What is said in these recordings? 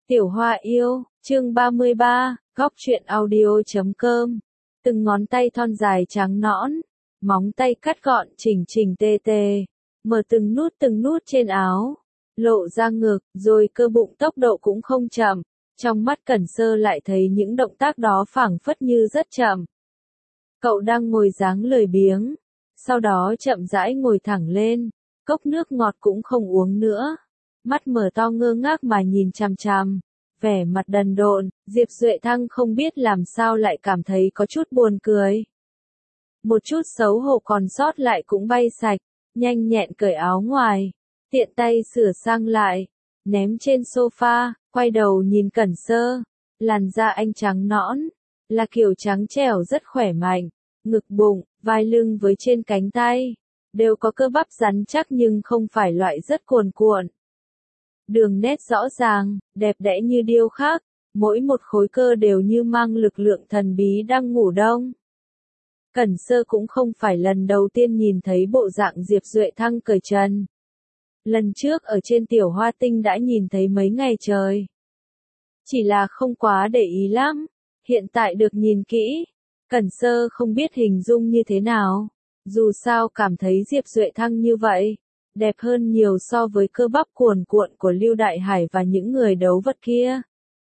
Tiểu Hoa yêu, chương 33, góc truyện audio.com. Từng ngón tay thon dài trắng nõn, móng tay cắt gọn chỉnh chỉnh tê tê, mở từng nút trên áo, lộ ra ngực, rồi cơ bụng tốc độ cũng không chậm. Trong mắt Cẩn Sơ lại thấy những động tác đó phảng phất như rất chậm. Cậu đang ngồi dáng lười biếng, sau đó chậm rãi ngồi thẳng lên, cốc nước ngọt cũng không uống nữa. Mắt mở to ngơ ngác mà nhìn chằm chằm, vẻ mặt đần độn, Diệp Duệ Thăng không biết làm sao lại cảm thấy có chút buồn cười. Một chút xấu hổ còn sót lại cũng bay sạch, nhanh nhẹn cởi áo ngoài, tiện tay sửa sang lại, ném trên sofa, quay đầu nhìn Cẩn Sơ, làn da anh trắng nõn, là kiểu trắng trẻo rất khỏe mạnh, ngực bụng, vai lưng với trên cánh tay, đều có cơ bắp rắn chắc nhưng không phải loại rất cuồn cuộn. Đường nét rõ ràng, đẹp đẽ như điêu khắc, mỗi một khối cơ đều như mang lực lượng thần bí đang ngủ đông. Cẩn Sơ cũng không phải lần đầu tiên nhìn thấy bộ dạng Diệp Duệ Thăng cởi trần. Lần trước ở trên Tiểu Hoa Tinh đã nhìn thấy mấy ngày trời. Chỉ là không quá để ý lắm, hiện tại được nhìn kỹ, Cẩn Sơ không biết hình dung như thế nào. Dù sao cảm thấy Diệp Duệ Thăng như vậy, đẹp hơn nhiều so với cơ bắp cuồn cuộn của Lưu Đại Hải và những người đấu vật kia.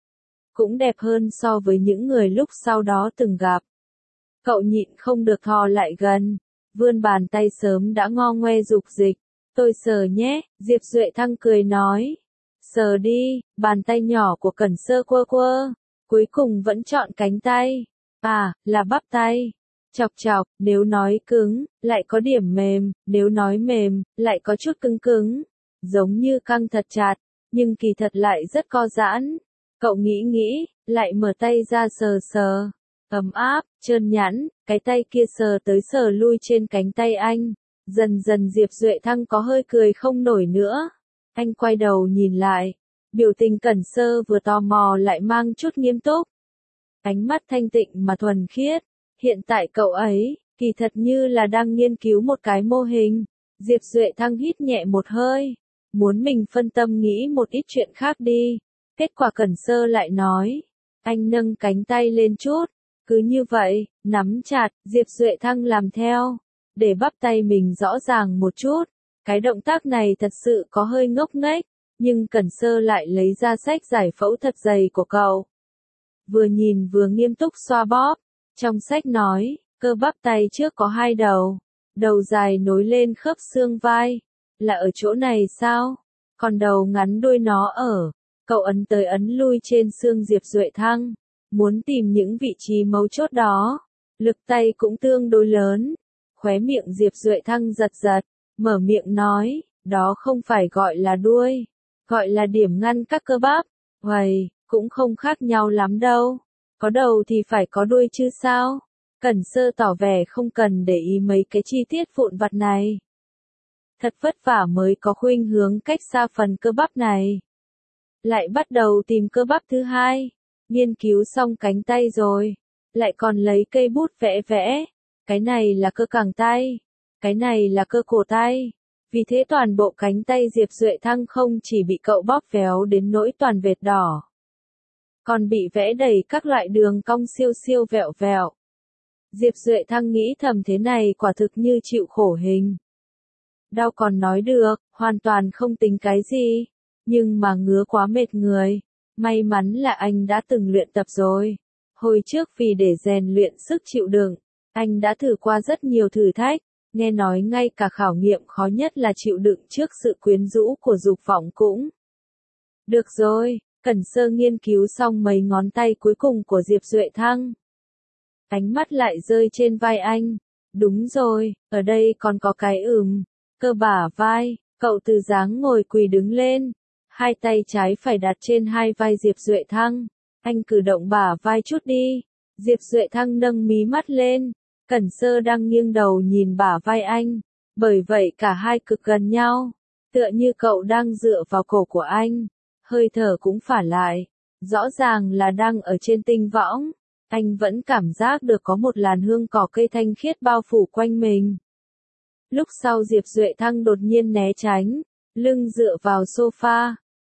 Cũng đẹp hơn so với những người lúc sau đó từng gặp. Cậu nhịn không được thò lại gần, vươn bàn tay sớm đã ngo ngoe dục dịch. Tôi sờ nhé, Diệp Duệ Thăng cười nói. Sờ đi, bàn tay nhỏ của Cẩn Sơ quơ quơ, cuối cùng vẫn chọn cánh tay. À, là bắp tay. Chọc chọc, nếu nói cứng, lại có điểm mềm, nếu nói mềm, lại có chút cứng cứng. Giống như căng thật chặt, nhưng kỳ thật lại rất co giãn. Cậu nghĩ, lại mở tay ra sờ sờ. Ấm áp, trơn nhẵn, cái tay kia sờ tới sờ lui trên cánh tay anh. Dần dần Diệp Duệ Thăng có hơi cười không nổi nữa. Anh quay đầu nhìn lại. Biểu tình Cẩn Sơ vừa tò mò lại mang chút nghiêm túc. Ánh mắt thanh tịnh mà thuần khiết. Hiện tại cậu ấy, kỳ thật như là đang nghiên cứu một cái mô hình. Diệp Duệ Thăng hít nhẹ một hơi. Muốn mình phân tâm nghĩ một ít chuyện khác đi. Kết quả Cẩn Sơ lại nói. Anh nâng cánh tay lên chút. Cứ như vậy, nắm chặt, Diệp Duệ Thăng làm theo. Để bắp tay mình rõ ràng một chút. Cái động tác này thật sự có hơi ngốc nghếch. Nhưng Cẩn Sơ lại lấy ra sách giải phẫu thật dày của cậu. Vừa nhìn vừa nghiêm túc xoa bóp. Trong sách nói, cơ bắp tay trước có hai đầu. Đầu dài nối lên khớp xương vai. Là ở chỗ này sao? Còn đầu ngắn đuôi nó ở. Cậu ấn tới ấn lui trên xương Diệp Duệ Thăng. Muốn tìm những vị trí mấu chốt đó. Lực tay cũng tương đối lớn. Khóe miệng Diệp Duệ Thăng giật giật. Mở miệng nói, đó không phải gọi là đuôi. Gọi là điểm ngăn các cơ bắp. Uầy, cũng không khác nhau lắm đâu. Có đầu thì phải có đuôi chứ sao? Cẩn Sơ tỏ vẻ không cần để ý mấy cái chi tiết vụn vặt này. Thật vất vả mới có khuynh hướng cách xa phần cơ bắp này. Lại bắt đầu tìm cơ bắp thứ hai. Nghiên cứu xong cánh tay rồi. Lại còn lấy cây bút vẽ vẽ. Cái này là cơ cẳng tay. Cái này là cơ cổ tay. Vì thế toàn bộ cánh tay Diệp Duệ Thăng không chỉ bị cậu bóp véo đến nỗi toàn vệt đỏ. Còn bị vẽ đầy các loại đường cong siêu siêu vẹo vẹo. Diệp Duệ Thăng nghĩ thầm thế này quả thực như chịu khổ hình. Đau còn nói được, hoàn toàn không tính cái gì. Nhưng mà ngứa quá mệt người. May mắn là anh đã từng luyện tập rồi. Hồi trước vì để rèn luyện sức chịu đựng, anh đã thử qua rất nhiều thử thách. Nghe nói ngay cả khảo nghiệm khó nhất là chịu đựng trước sự quyến rũ của dục vọng cũng. Được rồi, Cẩn Sơ nghiên cứu xong mấy ngón tay cuối cùng của Diệp Duệ Thăng. Ánh mắt lại rơi trên vai anh. Đúng rồi, ở đây còn có cái cơ bả vai. Cậu từ dáng ngồi quỳ đứng lên. Hai tay trái phải đặt trên hai vai Diệp Duệ Thăng. Anh cử động bả vai chút đi. Diệp Duệ Thăng nâng mí mắt lên. Cẩn Sơ đang nghiêng đầu nhìn bả vai anh. Bởi vậy cả hai cực gần nhau. Tựa như cậu đang dựa vào cổ của anh. Hơi thở cũng phả lại. Rõ ràng là đang ở trên tinh võng. Anh vẫn cảm giác được có một làn hương cỏ cây thanh khiết bao phủ quanh mình. Lúc sau Diệp Duệ Thăng đột nhiên né tránh. Lưng dựa vào sofa.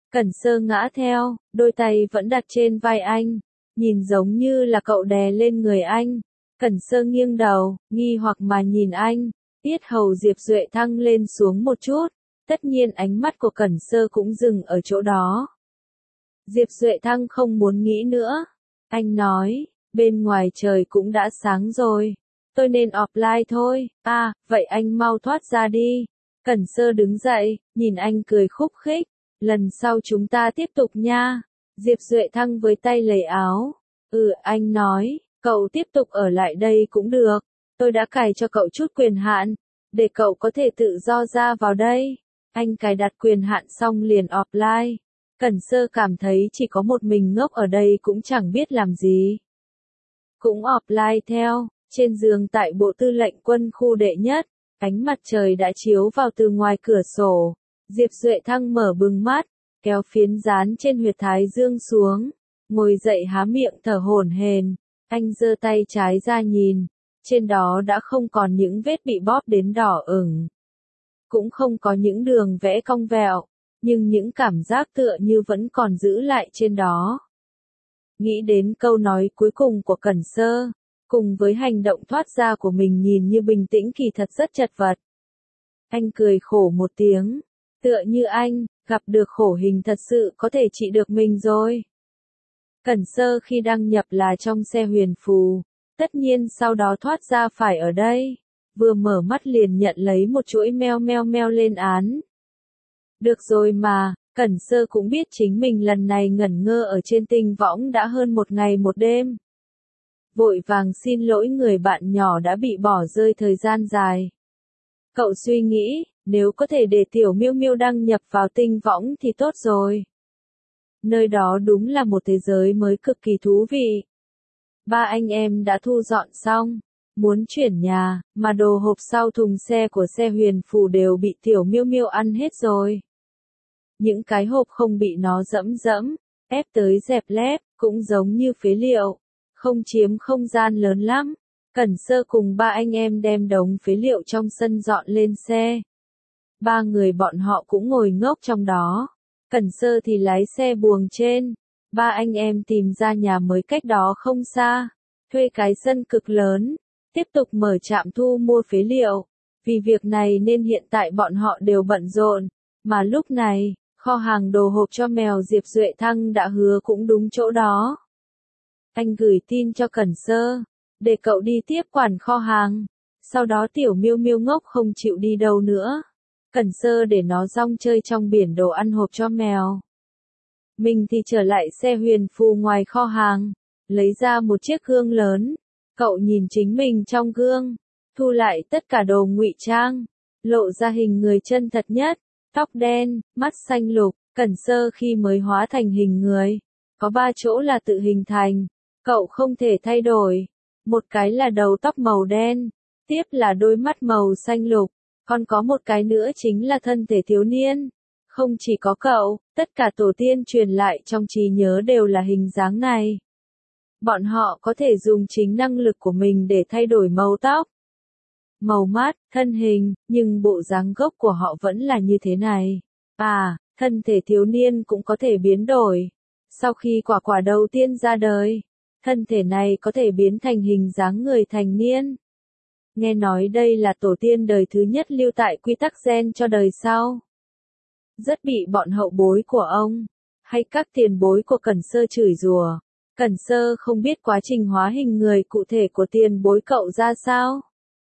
Cẩn Sơ ngã theo, đôi tay vẫn đặt trên vai anh, nhìn giống như là cậu đè lên người anh. Cẩn Sơ nghiêng đầu, nghi hoặc mà nhìn anh, yết hầu Diệp Duệ Thăng lên xuống một chút, tất nhiên ánh mắt của Cẩn Sơ cũng dừng ở chỗ đó. Diệp Duệ Thăng không muốn nghĩ nữa. Anh nói, bên ngoài trời cũng đã sáng rồi. Tôi nên offline thôi. À, vậy anh mau thoát ra đi. Cẩn Sơ đứng dậy, nhìn anh cười khúc khích. Lần sau chúng ta tiếp tục nha. Diệp Duệ Thăng với tay lấy áo. Anh nói, cậu tiếp tục ở lại đây cũng được. Tôi đã cài cho cậu chút quyền hạn, để cậu có thể tự do ra vào đây. Anh cài đặt quyền hạn xong liền offline. Cẩn Sơ cảm thấy chỉ có một mình ngốc ở đây cũng chẳng biết làm gì. Cũng offline theo, trên giường tại bộ tư lệnh quân khu đệ nhất, ánh mặt trời đã chiếu vào từ ngoài cửa sổ. Diệp Duệ Thăng mở bừng mắt, kéo phiến dán trên huyệt thái dương xuống, ngồi dậy há miệng thở hổn hển. Anh giơ tay trái ra nhìn, trên đó đã không còn những vết bị bóp đến đỏ ửng, cũng không có những đường vẽ cong vẹo, nhưng những cảm giác tựa như vẫn còn giữ lại trên đó. Nghĩ đến câu nói cuối cùng của Cẩn Sơ, cùng với hành động thoát ra của mình nhìn như bình tĩnh kỳ thật rất chật vật. Anh cười khổ một tiếng, tựa như anh, gặp được khổ hình thật sự có thể trị được mình rồi. Cẩn Sơ khi đăng nhập là trong xe huyền phù, tất nhiên sau đó thoát ra phải ở đây, vừa mở mắt liền nhận lấy một chuỗi mail lên án. Được rồi mà, Cẩn Sơ cũng biết chính mình lần này ngẩn ngơ ở trên tinh võng đã hơn một ngày một đêm. Vội vàng xin lỗi người bạn nhỏ đã bị bỏ rơi thời gian dài. Cậu suy nghĩ, nếu có thể để Tiểu Miêu Miêu đăng nhập vào tinh võng thì tốt rồi. Nơi đó đúng là một thế giới mới cực kỳ thú vị. Ba anh em đã thu dọn xong, muốn chuyển nhà, mà đồ hộp sau thùng xe của xe huyền phù đều bị Tiểu Miêu Miêu ăn hết rồi. Những cái hộp không bị nó dẫm, ép tới dẹp lép, cũng giống như phế liệu, không chiếm không gian lớn lắm. Cẩn Sơ cùng ba anh em đem đống phế liệu trong sân dọn lên xe. Ba người bọn họ cũng ngồi ngốc trong đó. Cẩn Sơ thì lái xe buồng trên. Ba anh em tìm ra nhà mới cách đó không xa, thuê cái sân cực lớn, tiếp tục mở trạm thu mua phế liệu. Vì việc này nên hiện tại bọn họ đều bận rộn, mà lúc này, kho hàng đồ hộp cho mèo Diệp Duệ Thăng đã hứa cũng đúng chỗ đó. Anh gửi tin cho Cẩn Sơ, để cậu đi tiếp quản kho hàng. Sau đó Tiểu Miêu Miêu ngốc không chịu đi đâu nữa. Cẩn Sơ để nó rong chơi trong biển đồ ăn hộp cho mèo. Mình thì trở lại xe huyền phù ngoài kho hàng, lấy ra một chiếc gương lớn. Cậu nhìn chính mình trong gương, thu lại tất cả đồ ngụy trang, lộ ra hình người chân thật nhất, tóc đen, mắt xanh lục. Cẩn Sơ khi mới hóa thành hình người, có 3 chỗ là tự hình thành, cậu không thể thay đổi. Một cái là đầu tóc màu đen, tiếp là đôi mắt màu xanh lục, còn có một cái nữa chính là thân thể thiếu niên. Không chỉ có cậu, tất cả tổ tiên truyền lại trong trí nhớ đều là hình dáng này. Bọn họ có thể dùng chính năng lực của mình để thay đổi màu tóc, màu mắt, thân hình, nhưng bộ dáng gốc của họ vẫn là như thế này. À, thân thể thiếu niên cũng có thể biến đổi. Sau khi quả quả đầu tiên ra đời, thân thể này có thể biến thành hình dáng người thành niên. Nghe nói đây là tổ tiên đời thứ nhất lưu tại quy tắc gen cho đời sau. Rất bị bọn hậu bối của ông, hay các tiền bối của Cẩn Sơ chửi rủa. Cẩn Sơ không biết quá trình hóa hình người cụ thể của tiền bối cậu ra sao.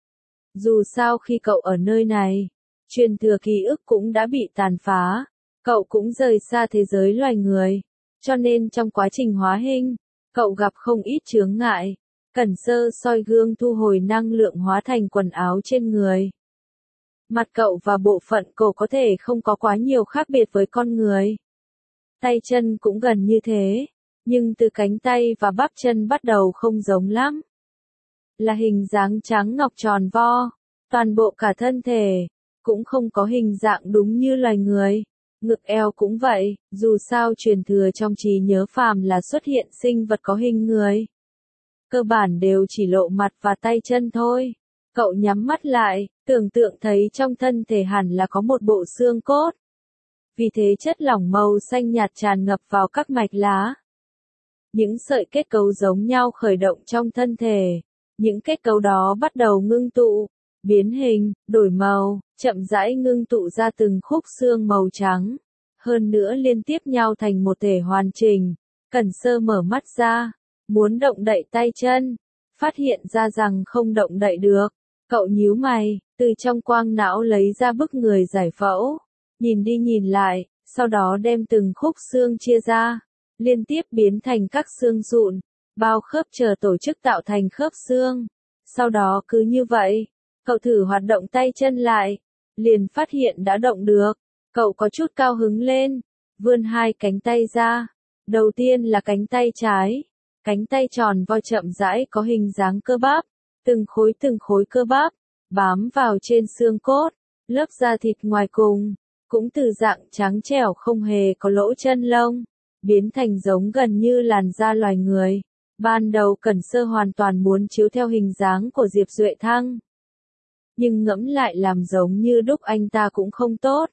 Dù sao khi cậu ở nơi này, truyền thừa ký ức cũng đã bị tàn phá, cậu cũng rời xa thế giới loài người, cho nên trong quá trình hóa hình, cậu gặp không ít chướng ngại. Cẩn Sơ soi gương thu hồi năng lượng hóa thành quần áo trên người. Mặt cậu và bộ phận cổ có thể không có quá nhiều khác biệt với con người. Tay chân cũng gần như thế, nhưng từ cánh tay và bắp chân bắt đầu không giống lắm. Là hình dáng trắng ngọc tròn vo, toàn bộ cả thân thể, cũng không có hình dạng đúng như loài người. Ngực eo cũng vậy, dù sao truyền thừa trong trí nhớ phàm là xuất hiện sinh vật có hình người. Cơ bản đều chỉ lộ mặt và tay chân thôi. Cậu nhắm mắt lại, tưởng tượng thấy trong thân thể hẳn là có một bộ xương cốt. vì thế chất lỏng màu xanh nhạt tràn ngập vào các mạch lá. Những sợi kết cấu giống nhau khởi động trong thân thể, những kết cấu đó bắt đầu ngưng tụ, biến hình, đổi màu, chậm rãi ngưng tụ ra từng khúc xương màu trắng, hơn nữa liên tiếp nhau thành một thể hoàn chỉnh. Cẩn Sơ mở mắt ra, muốn động đậy tay chân, phát hiện ra rằng không động đậy được. Cậu nhíu mày, từ trong quang não lấy ra bức người giải phẫu, nhìn đi nhìn lại, sau đó đem từng khúc xương chia ra, liên tiếp biến thành các xương sụn, bao khớp chờ tổ chức tạo thành khớp xương. Sau đó cứ như vậy, cậu thử hoạt động tay chân lại, liền phát hiện đã động được. Cậu có chút cao hứng lên, vươn hai cánh tay ra. Đầu tiên là cánh tay trái, cánh tay tròn vo chậm rãi có hình dáng cơ bắp, từng khối cơ bắp, bám vào trên xương cốt, lớp da thịt ngoài cùng, cũng từ dạng trắng trẻo không hề có lỗ chân lông, biến thành giống gần như làn da loài người. Ban đầu Cẩn Sơ hoàn toàn muốn chiếu theo hình dáng của Diệp Duệ Thăng. Nhưng ngẫm lại làm giống như đúc anh ta cũng không tốt.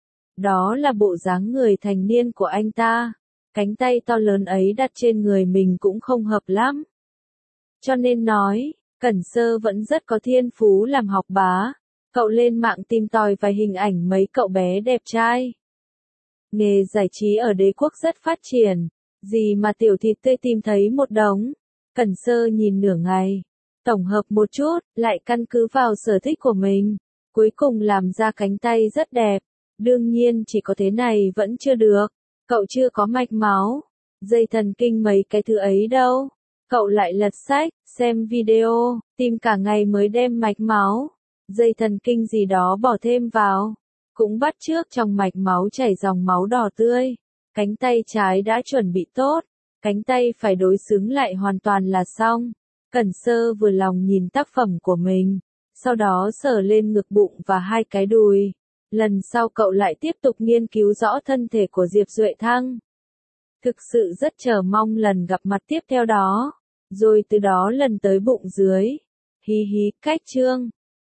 Đó là bộ dáng người thành niên của anh ta. Cánh tay to lớn ấy đặt trên người mình cũng không hợp lắm. Cho nên nói, Cẩn Sơ vẫn rất có thiên phú làm học bá. Cậu lên mạng tìm tòi vài hình ảnh mấy cậu bé đẹp trai. Nghề giải trí ở đế quốc rất phát triển, gì mà tiểu thịt tươi tìm thấy một đống. Cẩn Sơ nhìn nửa ngày, tổng hợp một chút, lại căn cứ vào sở thích của mình, cuối cùng làm ra cánh tay rất đẹp. Đương nhiên chỉ có thế này vẫn chưa được, cậu chưa có mạch máu, dây thần kinh mấy cái thứ ấy đâu. Cậu lại lật sách, xem video, tìm cả ngày mới đem mạch máu, dây thần kinh gì đó bỏ thêm vào. Cũng bắt chước trong mạch máu chảy dòng máu đỏ tươi. Cánh tay trái đã chuẩn bị tốt, cánh tay phải đối xứng lại hoàn toàn là xong. Cẩn Sơ vừa lòng nhìn tác phẩm của mình, sau đó sờ lên ngực bụng và hai cái đùi. Lần sau cậu lại tiếp tục nghiên cứu rõ thân thể của Diệp Duệ Thăng. Thực sự rất chờ mong lần gặp mặt tiếp theo đó, rồi từ đó lần tới bụng dưới. Hí hí, cách chương.